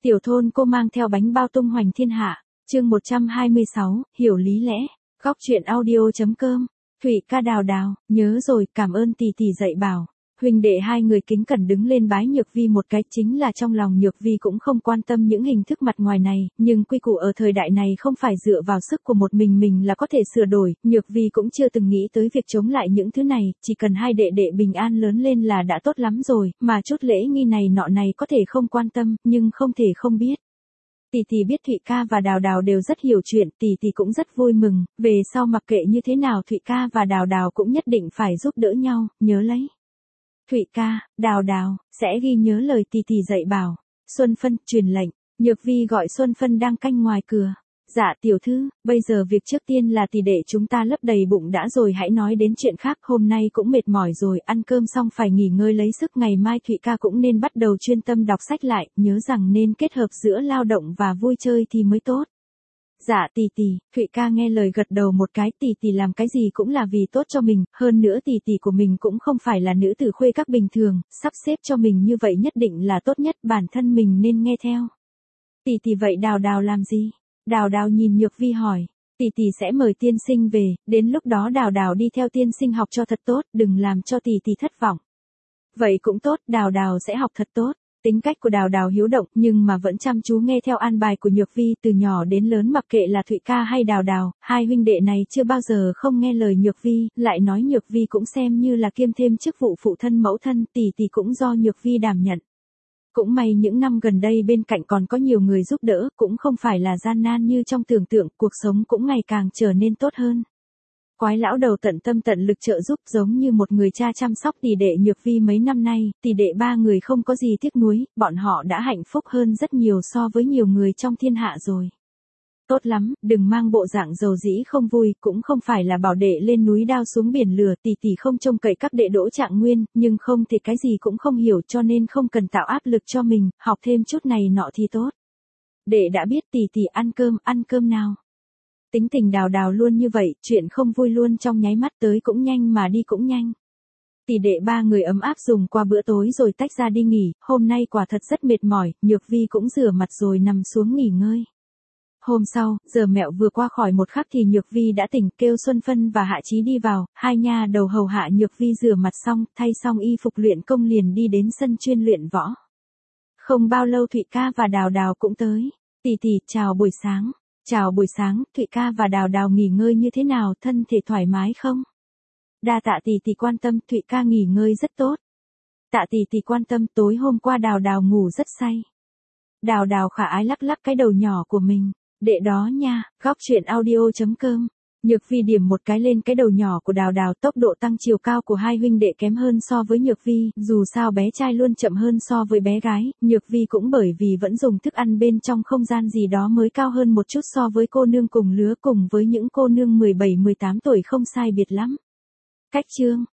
Tiểu thôn cô mang theo bánh bao tung hoành thiên hạ, chương 126, hiểu lý lẽ, góc truyện audio.com, Thủy ca Đào Đào, nhớ rồi, cảm ơn tỷ tỷ dạy bảo. Huynh đệ hai người kính cẩn đứng lên bái Nhược Vi một cái, chính là trong lòng Nhược Vi cũng không quan tâm những hình thức mặt ngoài này, nhưng quy củ ở thời đại này không phải dựa vào sức của một mình là có thể sửa đổi, Nhược Vi cũng chưa từng nghĩ tới việc chống lại những thứ này, chỉ cần hai đệ đệ bình an lớn lên là đã tốt lắm rồi, mà chút lễ nghi này nọ này có thể không quan tâm, nhưng không thể không biết. Tỷ tỷ biết Thụy ca và Đào Đào đều rất hiểu chuyện, tỷ tỷ cũng rất vui mừng, về sau mặc kệ như thế nào Thụy ca và Đào Đào cũng nhất định phải giúp đỡ nhau, nhớ lấy. Thụy ca, Đào Đào, sẽ ghi nhớ lời tỷ tỷ dạy bảo. Xuân Phân, truyền lệnh, Nhược Vi gọi Xuân Phân đang canh ngoài cửa. Dạ tiểu thư, bây giờ việc trước tiên là tỷ đệ chúng ta lấp đầy bụng đã rồi hãy nói đến chuyện khác, hôm nay cũng mệt mỏi rồi, ăn cơm xong phải nghỉ ngơi lấy sức, ngày mai Thụy ca cũng nên bắt đầu chuyên tâm đọc sách lại, nhớ rằng nên kết hợp giữa lao động và vui chơi thì mới tốt. Dạ tỷ tỷ, Thụy ca nghe lời gật đầu một cái, tỷ tỷ làm cái gì cũng là vì tốt cho mình, hơn nữa tỷ tỷ của mình cũng không phải là nữ tử khuê các bình thường, sắp xếp cho mình như vậy nhất định là tốt nhất, bản thân mình nên nghe theo. Tỷ tỷ vậy Đào Đào làm gì? Đào Đào nhìn Nhược Vi hỏi, tỷ tỷ sẽ mời tiên sinh về, đến lúc đó Đào Đào đi theo tiên sinh học cho thật tốt, đừng làm cho tỷ tỷ thất vọng. Vậy cũng tốt, Đào Đào sẽ học thật tốt. Tính cách của Đào Đào hiếu động nhưng mà vẫn chăm chú nghe theo an bài của Nhược Vi, từ nhỏ đến lớn mặc kệ là Thụy ca hay Đào Đào, hai huynh đệ này chưa bao giờ không nghe lời Nhược Vi, lại nói Nhược Vi cũng xem như là kiêm thêm chức vụ phụ thân mẫu thân, tỷ tỷ cũng do Nhược Vi đảm nhận. Cũng may những năm gần đây bên cạnh còn có nhiều người giúp đỡ, cũng không phải là gian nan như trong tưởng tượng, cuộc sống cũng ngày càng trở nên tốt hơn. Quái lão đầu tận tâm tận lực trợ giúp giống như một người cha chăm sóc tỷ đệ Nhược Vi mấy năm nay, tỷ đệ ba người không có gì tiếc nuối, bọn họ đã hạnh phúc hơn rất nhiều so với nhiều người trong thiên hạ rồi. Tốt lắm, đừng mang bộ dạng dầu dĩ không vui, cũng không phải là bảo đệ lên núi đao xuống biển lửa, tỷ tỷ không trông cậy các đệ Đỗ Trạng Nguyên, nhưng không thì cái gì cũng không hiểu cho nên không cần tạo áp lực cho mình, học thêm chút này nọ thì tốt. Đệ đã biết, tỷ tỷ ăn cơm nào. Tính tình Đào Đào luôn như vậy, chuyện không vui luôn trong nháy mắt, tới cũng nhanh mà đi cũng nhanh. Tỷ đệ ba người ấm áp dùng qua bữa tối rồi tách ra đi nghỉ, hôm nay quả thật rất mệt mỏi, Nhược Vi cũng rửa mặt rồi nằm xuống nghỉ ngơi. Hôm sau, giờ mẹo vừa qua khỏi một khắc thì Nhược Vi đã tỉnh, kêu Xuân Phân và Hạ Chí đi vào, hai nha đầu hầu hạ Nhược Vi rửa mặt xong, thay xong y phục luyện công liền đi đến sân chuyên luyện võ. Không bao lâu Thụy ca và Đào Đào cũng tới. Tỷ tỷ, chào buổi sáng. Chào buổi sáng, Thụy ca và Đào Đào nghỉ ngơi như thế nào, thân thể thoải mái không? Đa tạ tỷ tỷ quan tâm, Thụy ca nghỉ ngơi rất tốt. Tạ tỷ tỷ quan tâm, tối hôm qua Đào Đào ngủ rất say. Đào Đào khả ái lắc lắc cái đầu nhỏ của mình, đệ đó nha, góc truyện audio.com. Nhược Vi điểm một cái lên cái đầu nhỏ của Đào Đào, tốc độ tăng chiều cao của hai huynh đệ kém hơn so với Nhược Vi, dù sao bé trai luôn chậm hơn so với bé gái, Nhược Vi cũng bởi vì vẫn dùng thức ăn bên trong không gian gì đó mới cao hơn một chút so với cô nương cùng lứa, cùng với những cô nương 17-18 tuổi không sai biệt lắm. Cách chương